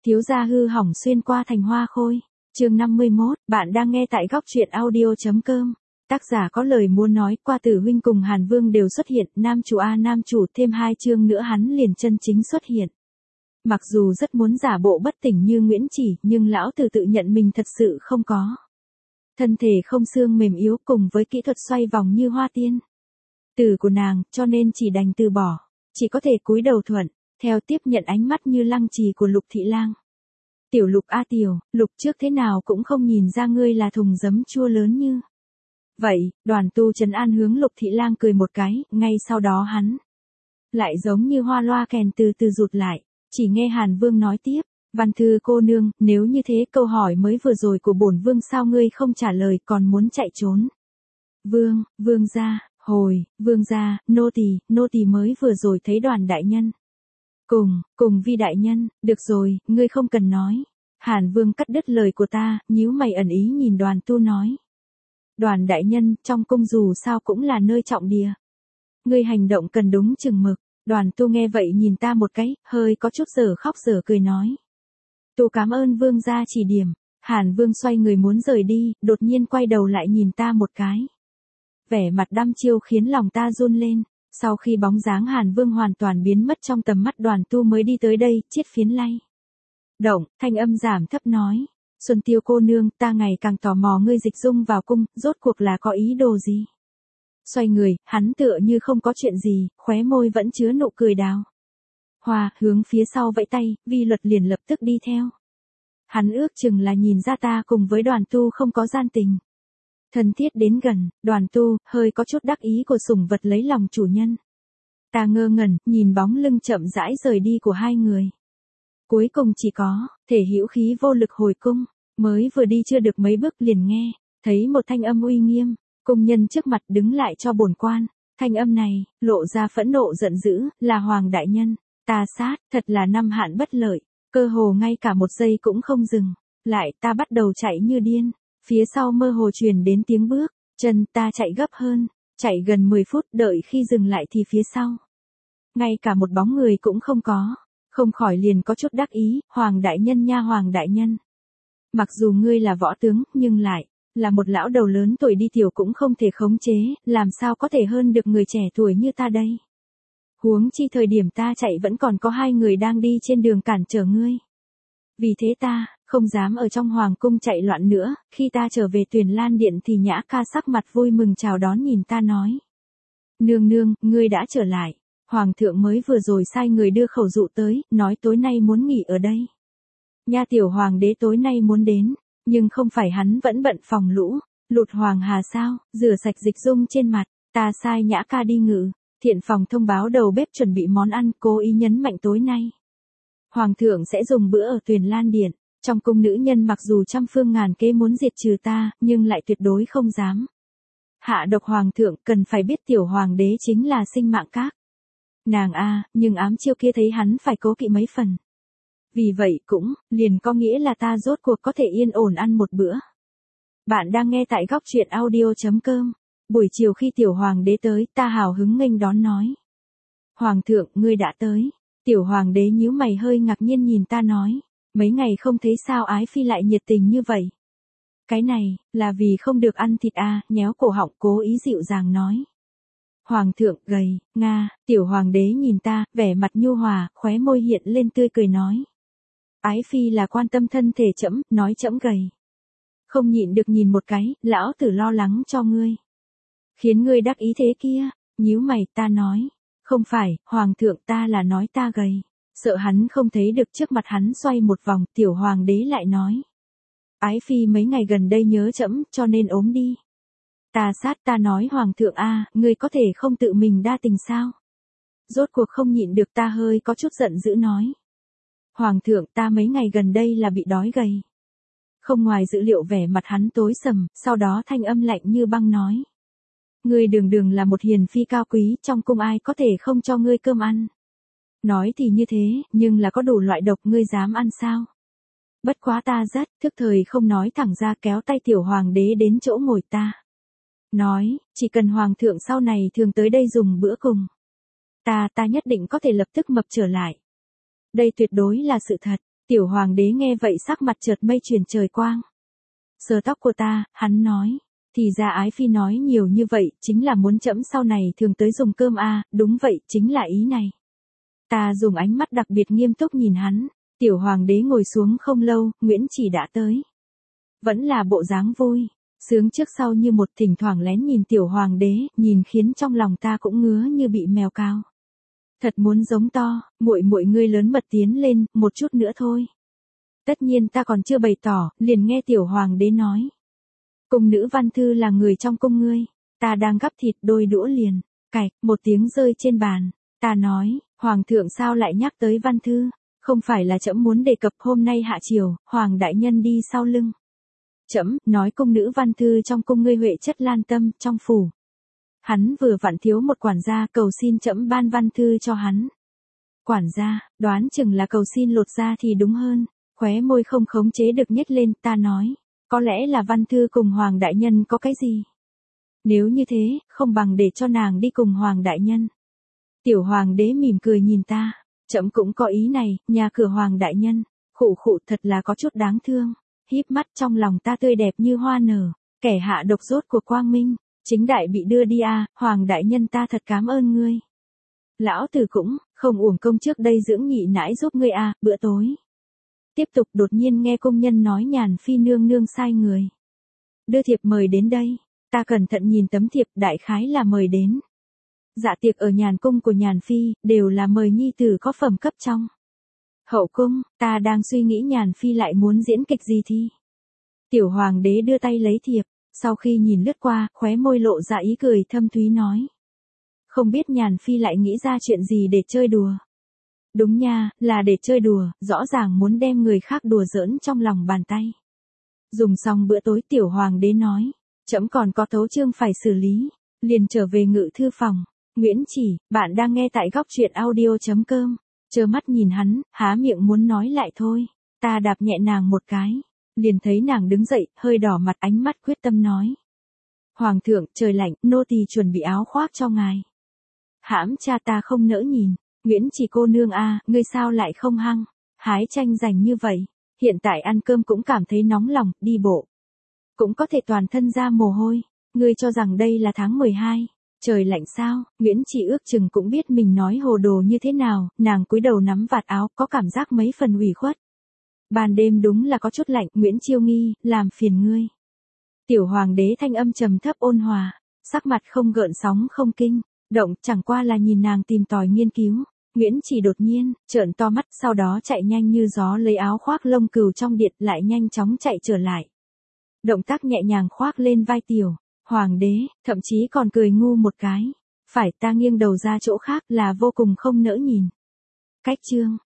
Thiếu gia hư hỏng xuyên qua thành hoa khôi. Chương 51, bạn đang nghe tại góc truyện audio.com. Tác giả có lời muốn nói, qua Tử huynh cùng Hàn Vương đều xuất hiện, nam chủ nam chủ, thêm 2 chương nữa hắn liền chân chính xuất hiện. Mặc dù rất muốn giả bộ bất tỉnh như Nguyễn Chỉ, nhưng lão tử tự nhận mình thật sự không có. Thân thể không xương mềm yếu cùng với kỹ thuật xoay vòng như hoa tiên tử của nàng, cho nên chỉ đành từ bỏ, chỉ có thể cúi đầu thuận, theo tiếp nhận ánh mắt như lăng trì của Lục Thị Lang. Tiểu Lục a tiểu, Lục trước thế nào cũng không nhìn ra ngươi là thùng giấm chua lớn như vậy. Đoàn Tu trấn an hướng Lục Thị Lang cười một cái, ngay sau đó hắn lại giống như hoa loa kèn từ từ rụt lại, chỉ nghe Hàn Vương nói tiếp, Văn Thư cô nương, nếu như thế câu hỏi mới vừa rồi của bổn vương sao ngươi không trả lời còn muốn chạy trốn? Vương gia, vương gia, nô tỳ mới vừa rồi thấy Đoàn đại nhân. Cùng Vi đại nhân, được rồi, ngươi không cần nói. Hàn Vương cắt đứt lời của ta, nhíu mày ẩn ý nhìn Đoàn Tu nói. Đoàn đại nhân, trong cung dù sao cũng là nơi trọng địa. Ngươi hành động cần đúng chừng mực. Đoàn Tu nghe vậy nhìn ta một cái, hơi có chút dở khóc dở cười nói. Tu cảm ơn vương gia chỉ điểm. Hàn Vương xoay người muốn rời đi, đột nhiên quay đầu lại nhìn ta một cái. Vẻ mặt đăm chiêu khiến lòng ta run lên. Sau khi bóng dáng Hàn Vương hoàn toàn biến mất trong tầm mắt Đoàn Tu mới đi tới đây, chiết phiến lay động, thanh âm giảm thấp nói. Xuân Tiêu cô nương, ta ngày càng tò mò ngươi dịch dung vào cung, rốt cuộc là có ý đồ gì? Xoay người, hắn tựa như không có chuyện gì, khóe môi vẫn chứa nụ cười đào hoa, hướng phía sau vẫy tay, Vi Luật liền lập tức đi theo. Hắn ước chừng là nhìn ra ta cùng với Đoàn Tu không có gian tình. Thân thiết đến gần, Đoàn Tu, hơi có chút đắc ý của sủng vật lấy lòng chủ nhân. Ta ngơ ngẩn, nhìn bóng lưng chậm rãi rời đi của hai người. Cuối cùng chỉ có, thể hữu khí vô lực hồi cung, mới vừa đi chưa được mấy bước liền nghe, thấy một thanh âm uy nghiêm, cung nhân trước mặt đứng lại cho bổn quan. Thanh âm này, lộ ra phẫn nộ giận dữ, là Hoàng đại nhân, ta sát, thật là năm hạn bất lợi, cơ hồ ngay cả một giây cũng không dừng, lại ta bắt đầu chạy như điên. Phía sau mơ hồ truyền đến tiếng bước, chân ta chạy gấp hơn, chạy gần 10 phút đợi khi dừng lại thì phía sau. Ngay cả một bóng người cũng không có, không khỏi liền có chút đắc ý, Hoàng đại nhân nha Hoàng đại nhân. Mặc dù ngươi là võ tướng, nhưng lại, là một lão đầu lớn tuổi đi tiểu cũng không thể khống chế, làm sao có thể hơn được người trẻ tuổi như ta đây. Huống chi thời điểm ta chạy vẫn còn có 2 người đang đi trên đường cản trở ngươi. Vì thế ta, không dám ở trong hoàng cung chạy loạn nữa, khi ta trở về Tuyền Lan Điện thì Nhã ca sắc mặt vui mừng chào đón nhìn ta nói. Nương, ngươi đã trở lại, Hoàng thượng mới vừa rồi sai người đưa khẩu dụ tới, nói tối nay muốn nghỉ ở đây. Nha tiểu hoàng đế tối nay muốn đến, nhưng không phải hắn vẫn bận phòng lũ, lụt hoàng hà sao, rửa sạch dịch dung trên mặt, ta sai Nhã ca đi ngự, thiện phòng thông báo đầu bếp chuẩn bị món ăn, cố ý nhấn mạnh tối nay. Hoàng thượng sẽ dùng bữa ở Tuyền Lan Điện, trong cung nữ nhân mặc dù trăm phương ngàn kế muốn diệt trừ ta, nhưng lại tuyệt đối không dám hạ độc hoàng thượng, cần phải biết tiểu hoàng đế chính là sinh mạng các nàng nhưng ám chiêu kia thấy hắn phải cố kỵ mấy phần. Vì vậy cũng, liền có nghĩa là ta rốt cuộc có thể yên ổn ăn một bữa. Bạn đang nghe tại góc truyện audio.com. Buổi chiều khi tiểu hoàng đế tới, ta hào hứng nghênh đón nói. Hoàng thượng, ngươi đã tới. Tiểu hoàng đế nhíu mày hơi ngạc nhiên nhìn ta nói. Mấy ngày không thấy sao ái phi lại nhiệt tình như vậy. Cái này, là vì không được ăn thịt nhéo cổ họng cố ý dịu dàng nói. Hoàng thượng, gầy, tiểu hoàng đế nhìn ta, vẻ mặt nhu hòa, khóe môi hiện lên tươi cười nói. Ái phi là quan tâm thân thể trẫm, nói trẫm gầy. Không nhịn được nhìn một cái, lão tử lo lắng cho ngươi. Khiến ngươi đắc ý thế kia, nhíu mày ta nói. Không phải, hoàng thượng ta là nói ta gầy. Sợ hắn không thấy được trước mặt hắn xoay một vòng, tiểu hoàng đế lại nói. Ái phi mấy ngày gần đây nhớ trẫm cho nên ốm đi. Ta sát ta nói hoàng thượng ngươi có thể không tự mình đa tình sao? Rốt cuộc không nhịn được ta hơi có chút giận dữ nói. Hoàng thượng ta mấy ngày gần đây là bị đói gầy. Không ngoài dữ liệu vẻ mặt hắn tối sầm, sau đó thanh âm lạnh như băng nói. Ngươi đường là một hiền phi cao quý, trong cung ai có thể không cho ngươi cơm ăn. Nói thì như thế, nhưng là có đủ loại độc ngươi dám ăn sao? Bất quá ta rất thức thời không nói thẳng ra kéo tay tiểu hoàng đế đến chỗ ngồi ta. Nói, chỉ cần hoàng thượng sau này thường tới đây dùng bữa cùng. Ta nhất định có thể lập tức mập trở lại. Đây tuyệt đối là sự thật, Tiểu hoàng đế nghe vậy sắc mặt chợt mây chuyển trời quang. Sờ tóc của ta, hắn nói. Thì ra ái phi nói nhiều như vậy, chính là muốn trẫm sau này thường tới dùng cơm à, đúng vậy, chính là ý này. Ta dùng ánh mắt đặc biệt nghiêm túc nhìn hắn. Tiểu hoàng đế ngồi xuống không lâu, Nguyễn Chỉ đã tới. Vẫn là bộ dáng vui, sướng trước sau như một, thỉnh thoảng lén nhìn tiểu hoàng đế, nhìn khiến trong lòng ta cũng ngứa như bị mèo cào. Thật muốn giống to, muội muội ngươi lớn mật tiến lên, một chút nữa thôi. Tất nhiên ta còn chưa bày tỏ, liền nghe tiểu hoàng đế nói. Cung nữ Văn Thư là người trong cung ngươi, ta đang gắp thịt, đôi đũa liền, cạch, một tiếng rơi trên bàn. Ta nói, hoàng thượng sao lại nhắc tới Văn Thư, không phải là trẫm muốn đề cập hôm nay hạ triều, hoàng đại nhân đi sau lưng. Trẫm nói cung nữ Văn Thư trong cung ngươi huệ chất lan tâm, trong phủ. Hắn vừa vặn thiếu một quản gia, cầu xin trẫm ban Văn Thư cho hắn. Quản gia, đoán chừng là cầu xin lột da thì đúng hơn, khóe môi không khống chế được nhếch lên, ta nói, có lẽ là Văn Thư cùng hoàng đại nhân có cái gì. Nếu như thế, không bằng để cho nàng đi cùng hoàng đại nhân. Tiểu hoàng đế mỉm cười nhìn ta, trẫm cũng có ý này, nhà cửa hoàng đại nhân, khụ khụ thật là có chút đáng thương. Híp mắt trong lòng ta tươi đẹp như hoa nở, kẻ hạ độc rốt cuộc quang minh, chính đại bị đưa đi à, hoàng đại nhân ta thật cảm ơn ngươi. Lão tử cũng, không uổng công trước đây dưỡng nhị nãi giúp ngươi à, bữa tối. Tiếp tục đột nhiên nghe công nhân nói Nhàn Phi nương nương sai người. Đưa thiệp mời đến đây, ta cẩn thận nhìn tấm thiệp, đại khái là mời đến. Dạ tiệc ở Nhàn cung của Nhàn Phi, đều là mời nhi tử có phẩm cấp trong hậu cung, ta đang suy nghĩ Nhàn Phi lại muốn diễn kịch gì thì. Tiểu hoàng đế đưa tay lấy thiệp, sau khi nhìn lướt qua, khóe môi lộ ra ý cười thâm thúy nói. Không biết Nhàn Phi lại nghĩ ra chuyện gì để chơi đùa. Đúng nha, là để chơi đùa, rõ ràng muốn đem người khác đùa giỡn trong lòng bàn tay. Dùng xong bữa tối tiểu hoàng đế nói, trẫm còn có tấu chương phải xử lý, liền trở về ngự thư phòng. Nguyễn Chỉ, bạn đang nghe tại góc truyện audio.com. Trơ mắt nhìn hắn, há miệng muốn nói lại thôi. Ta đạp nhẹ nàng một cái. Liền thấy nàng đứng dậy, hơi đỏ mặt, ánh mắt quyết tâm nói. Hoàng thượng, trời lạnh, nô tỳ chuẩn bị áo khoác cho ngài. Hãm cha ta không nỡ nhìn. Nguyễn Chỉ cô nương a, ngươi sao lại không hăng, hái tranh giành như vậy. Hiện tại ăn cơm cũng cảm thấy nóng lòng, đi bộ. Cũng có thể toàn thân ra mồ hôi. Ngươi cho rằng đây là tháng 12. Trời lạnh sao, Nguyễn Chỉ ước chừng cũng biết mình nói hồ đồ như thế nào, nàng cúi đầu nắm vạt áo, có cảm giác mấy phần ủy khuất. Ban đêm đúng là có chút lạnh, Nguyễn Chiêu Nghi, làm phiền ngươi. Tiểu hoàng đế thanh âm trầm thấp ôn hòa, sắc mặt không gợn sóng không kinh, động, chẳng qua là nhìn nàng tìm tòi nghiên cứu. Nguyễn Chỉ đột nhiên, trợn to mắt, sau đó chạy nhanh như gió lấy áo khoác lông cừu trong điện, lại nhanh chóng chạy trở lại. Động tác nhẹ nhàng khoác lên vai tiểu hoàng đế, thậm chí còn cười ngu một cái. Phải, ta nghiêng đầu ra chỗ khác là vô cùng không nỡ nhìn. Cách chương